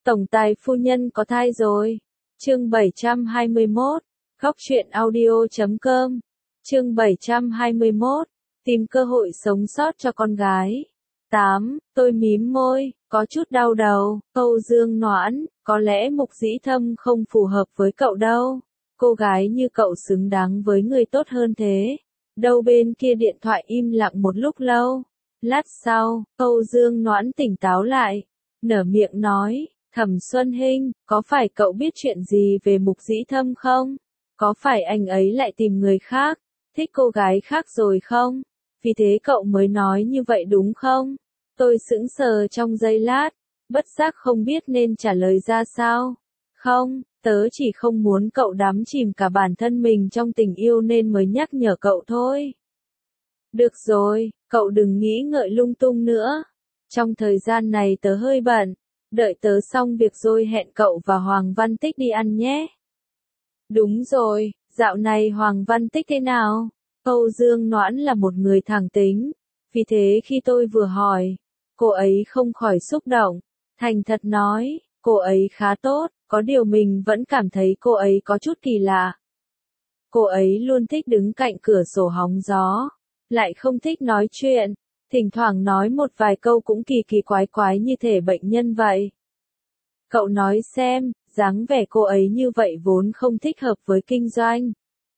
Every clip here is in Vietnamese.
Tổng tài phu nhân có thai rồi. Chương 721. Góc truyện audio.com. Chương 721. Tìm cơ hội sống sót cho con gái. 8. Tôi mím môi, có chút đau đầu. Âu Dương Noãn, có lẽ Mục Dĩ Thâm không phù hợp với cậu đâu. Cô gái như cậu xứng đáng với người tốt hơn thế. Đầu bên kia điện thoại im lặng một lúc lâu. Lát sau, Âu Dương Noãn tỉnh táo lại. Nở miệng nói, Thẩm Xuân Hinh, có phải cậu biết chuyện gì về Mục Dĩ Thâm không? Có phải anh ấy lại tìm người khác, thích cô gái khác rồi không? Vì thế cậu mới nói như vậy đúng không? Tôi sững sờ trong giây lát, bất giác không biết nên trả lời ra sao. Không, tớ chỉ không muốn cậu đắm chìm cả bản thân mình trong tình yêu nên mới nhắc nhở cậu thôi. Được rồi, cậu đừng nghĩ ngợi lung tung nữa. Trong thời gian này tớ hơi bận, đợi tớ xong việc rồi hẹn cậu và Hoàng Văn Tích đi ăn nhé. Đúng rồi, dạo này Hoàng Văn Tích thế nào? Âu Dương Noãn là một người thẳng tính, vì thế khi tôi vừa hỏi, cô ấy không khỏi xúc động, thành thật nói, cô ấy khá tốt, có điều mình vẫn cảm thấy cô ấy có chút kỳ lạ. Cô ấy luôn thích đứng cạnh cửa sổ hóng gió, lại không thích nói chuyện, thỉnh thoảng nói một vài câu cũng kỳ kỳ quái quái như thể bệnh nhân vậy. Cậu nói xem, dáng vẻ cô ấy như vậy vốn không thích hợp với kinh doanh.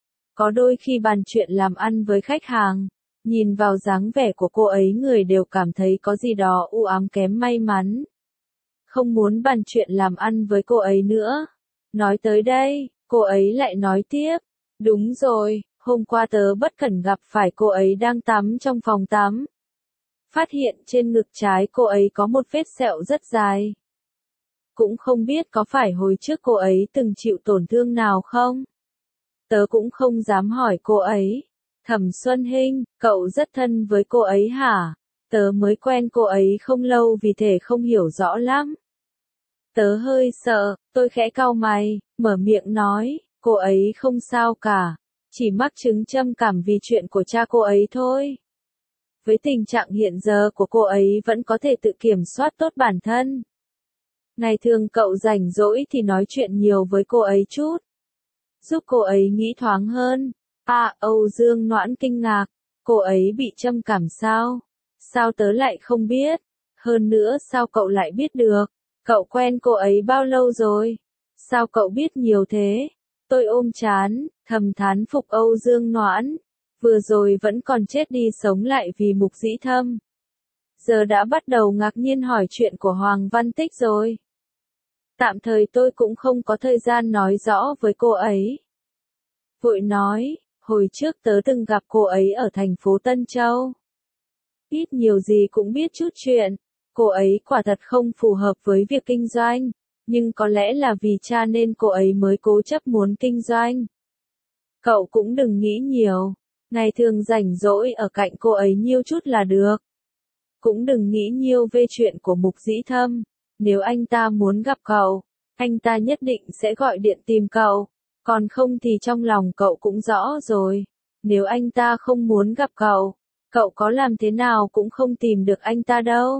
Có đôi khi bàn chuyện làm ăn với khách hàng, nhìn vào dáng vẻ của cô ấy người đều cảm thấy có gì đó u ám kém may mắn. Không muốn bàn chuyện làm ăn với cô ấy nữa. Nói tới đây, cô ấy lại nói tiếp. Đúng rồi, hôm qua tớ bất cẩn gặp phải cô ấy đang tắm trong phòng tắm. Phát hiện trên ngực trái cô ấy có một vết sẹo rất dài. Cũng không biết có phải hồi trước cô ấy từng chịu tổn thương nào không? Tớ cũng không dám hỏi cô ấy. Thẩm Xuân Hinh, cậu rất thân với cô ấy hả? Tớ mới quen cô ấy không lâu vì thể không hiểu rõ lắm. Tớ hơi sợ, tôi khẽ cau mày, mở miệng nói, cô ấy không sao cả, chỉ mắc chứng trầm cảm vì chuyện của cha cô ấy thôi. Với tình trạng hiện giờ của cô ấy vẫn có thể tự kiểm soát tốt bản thân. Ngày thường cậu rảnh rỗi thì nói chuyện nhiều với cô ấy chút. Giúp cô ấy nghĩ thoáng hơn. Âu Dương Noãn kinh ngạc. Cô ấy bị trầm cảm sao? Sao tớ lại không biết? Hơn nữa sao cậu lại biết được? Cậu quen cô ấy bao lâu rồi? Sao cậu biết nhiều thế? Tôi ôm trán, thầm thán phục Âu Dương Noãn. Vừa rồi vẫn còn chết đi sống lại vì Mục Dĩ Thâm. Giờ đã bắt đầu ngạc nhiên hỏi chuyện của Hoàng Văn Tích rồi. Tạm thời tôi cũng không có thời gian nói rõ với cô ấy. Vội nói, hồi trước tớ từng gặp cô ấy ở thành phố Tân Châu. Ít nhiều gì cũng biết chút chuyện, cô ấy quả thật không phù hợp với việc kinh doanh, nhưng có lẽ là vì cha nên cô ấy mới cố chấp muốn kinh doanh. Cậu cũng đừng nghĩ nhiều, ngày thường rảnh rỗi ở cạnh cô ấy nhiêu chút là được. Cũng đừng nghĩ nhiều về chuyện của Mục Dĩ Thâm, nếu anh ta muốn gặp cậu, anh ta nhất định sẽ gọi điện tìm cậu. Còn không thì trong lòng cậu cũng rõ rồi, nếu anh ta không muốn gặp cậu, cậu có làm thế nào cũng không tìm được anh ta đâu.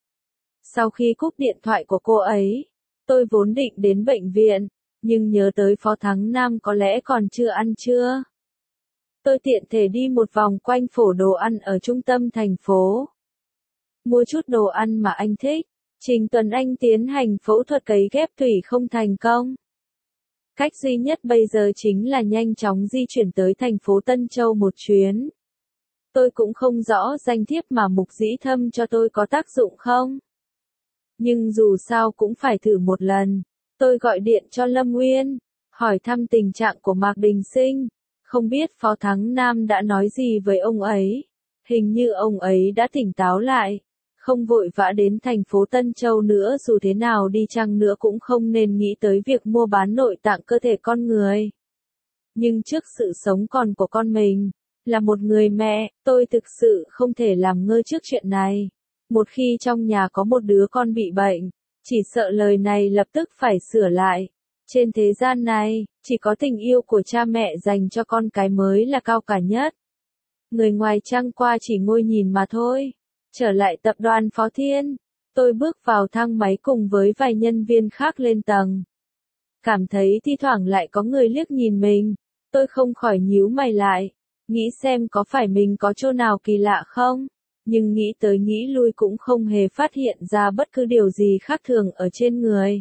Sau khi cúp điện thoại của cô ấy, tôi vốn định đến bệnh viện, nhưng nhớ tới Phó Thắng Nam có lẽ còn chưa ăn trưa. Tôi tiện thể đi một vòng quanh phổ đồ ăn ở trung tâm thành phố. Mua chút đồ ăn mà anh thích. Trình Tuấn Anh tiến hành phẫu thuật cấy ghép tủy không thành công. Cách duy nhất bây giờ chính là nhanh chóng di chuyển tới thành phố Tân Châu một chuyến. Tôi cũng không rõ danh thiếp mà Mục Dĩ Thâm cho tôi có tác dụng không. Nhưng dù sao cũng phải thử một lần. Tôi gọi điện cho Lâm Nguyên, hỏi thăm tình trạng của Mạc Đình Sinh. Không biết Phó Thắng Nam đã nói gì với ông ấy. Hình như ông ấy đã tỉnh táo lại. Không vội vã đến thành phố Tân Châu nữa, dù thế nào đi chăng nữa cũng không nên nghĩ tới việc mua bán nội tạng cơ thể con người. Nhưng trước sự sống còn của con mình, là một người mẹ, tôi thực sự không thể làm ngơ trước chuyện này. Một khi trong nhà có một đứa con bị bệnh, chỉ sợ lời này lập tức phải sửa lại. Trên thế gian này, chỉ có tình yêu của cha mẹ dành cho con cái mới là cao cả nhất. Người ngoài chẳng qua chỉ ngồi nhìn mà thôi. Trở lại tập đoàn Phó Thiên, Tôi bước vào thang máy cùng với vài nhân viên khác lên tầng. Cảm thấy thi thoảng lại có người liếc nhìn mình, tôi không khỏi nhíu mày lại, nghĩ xem có phải mình có chỗ nào kỳ lạ không, nhưng nghĩ tới nghĩ lui cũng không hề phát hiện ra bất cứ điều gì khác thường ở trên người.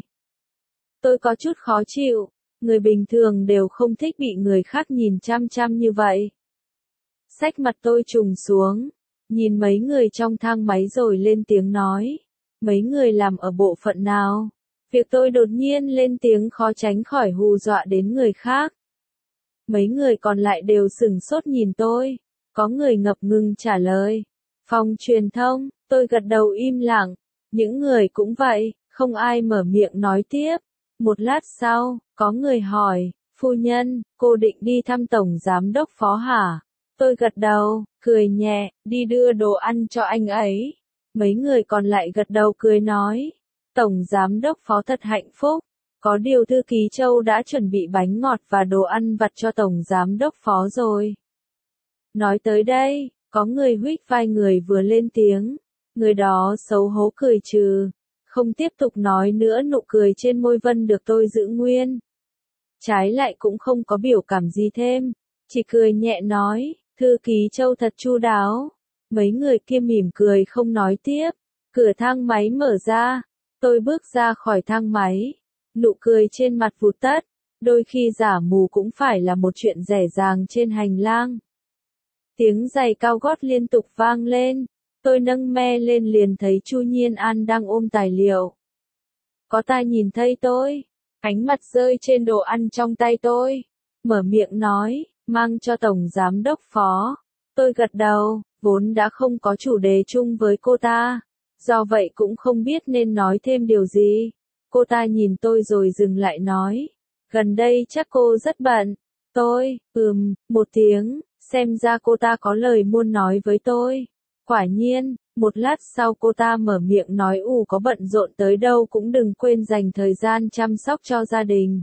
Tôi có chút khó chịu, người bình thường đều không thích bị người khác nhìn chăm chăm như vậy. Xách mặt tôi trùng xuống, nhìn mấy người trong thang máy rồi lên tiếng nói, mấy người làm ở bộ phận nào? Việc tôi đột nhiên lên tiếng khó tránh khỏi hù dọa đến người khác. Mấy người còn lại đều sửng sốt nhìn tôi, có người ngập ngừng trả lời. Phòng truyền thông, tôi gật đầu im lặng, những người cũng vậy, không ai mở miệng nói tiếp. Một lát sau, có người hỏi, phu nhân, cô định đi thăm tổng giám đốc phó hả? Tôi gật đầu, cười nhẹ, đi đưa đồ ăn cho anh ấy. Mấy người còn lại gật đầu cười nói, tổng giám đốc phó thật hạnh phúc. Có điều thư ký Châu đã chuẩn bị bánh ngọt và đồ ăn vặt cho tổng giám đốc phó rồi. Nói tới đây, có người huých vai người vừa lên tiếng, người đó xấu hổ cười trừ, không tiếp tục nói nữa, nụ cười trên môi Vân được tôi giữ nguyên. Trái lại cũng không có biểu cảm gì thêm, chỉ cười nhẹ nói, thư ký Châu thật chu đáo. Mấy người kia mỉm cười không nói tiếp, cửa thang máy mở ra, tôi bước ra khỏi thang máy, nụ cười trên mặt vụt tắt, đôi khi giả mù cũng phải là một chuyện dễ dàng trên hành lang. Tiếng giày cao gót liên tục vang lên, tôi nâng me lên liền thấy Chu Nhiên An đang ôm tài liệu. Có tai nhìn thấy tôi, ánh mặt rơi trên đồ ăn trong tay tôi, mở miệng nói, mang cho tổng giám đốc phó. Tôi gật đầu, vốn đã không có chủ đề chung với cô ta, do vậy cũng không biết nên nói thêm điều gì. Cô ta nhìn tôi rồi dừng lại nói, gần đây chắc cô rất bận. Tôi, một tiếng, xem ra cô ta có lời muốn nói với tôi. Quả nhiên, một lát sau cô ta mở miệng nói có bận rộn tới đâu cũng đừng quên dành thời gian chăm sóc cho gia đình.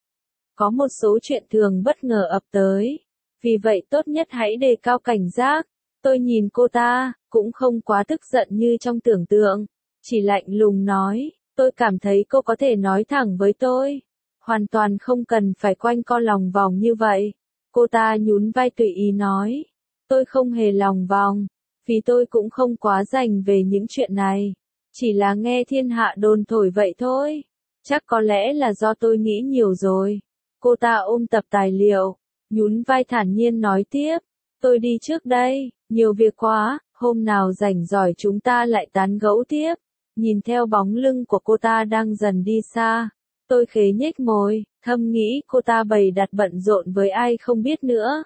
Có một số chuyện thường bất ngờ ập tới, vì vậy tốt nhất hãy đề cao cảnh giác. Tôi nhìn cô ta, cũng không quá tức giận như trong tưởng tượng, chỉ lạnh lùng nói, tôi cảm thấy cô có thể nói thẳng với tôi, hoàn toàn không cần phải quanh co lòng vòng như vậy. Cô ta nhún vai tùy ý nói, tôi không hề lòng vòng, vì tôi cũng không quá rành về những chuyện này, chỉ là nghe thiên hạ đồn thổi vậy thôi, chắc có lẽ là do tôi nghĩ nhiều rồi. Cô ta ôm tập tài liệu, nhún vai thản nhiên nói tiếp, tôi đi trước đây, nhiều việc quá, hôm nào rảnh rỗi chúng ta lại tán gẫu tiếp. Nhìn theo bóng lưng của cô ta đang dần đi xa, tôi khế nhếch môi, thầm nghĩ cô ta bày đặt bận rộn với ai không biết nữa.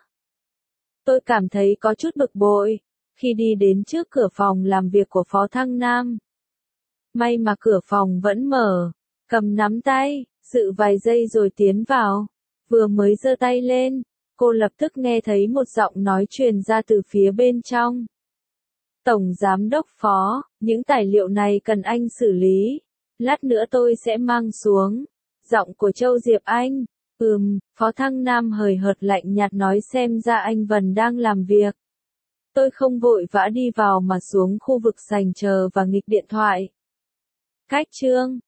Tôi cảm thấy có chút bực bội, khi đi đến trước cửa phòng làm việc của Phó Thăng Nam. May mà cửa phòng vẫn mở, cầm nắm tay, dự vài giây rồi tiến vào, vừa mới giơ tay lên, cô lập tức nghe thấy một giọng nói truyền ra từ phía bên trong. Tổng giám đốc Phó, những tài liệu này cần anh xử lý, lát nữa tôi sẽ mang xuống. Giọng của Châu Diệp Anh, Phó Thăng Nam hời hợt lạnh nhạt nói xem ra anh Vân đang làm việc. Tôi không vội vã đi vào mà xuống khu vực sành chờ và nghịch điện thoại. Cách chương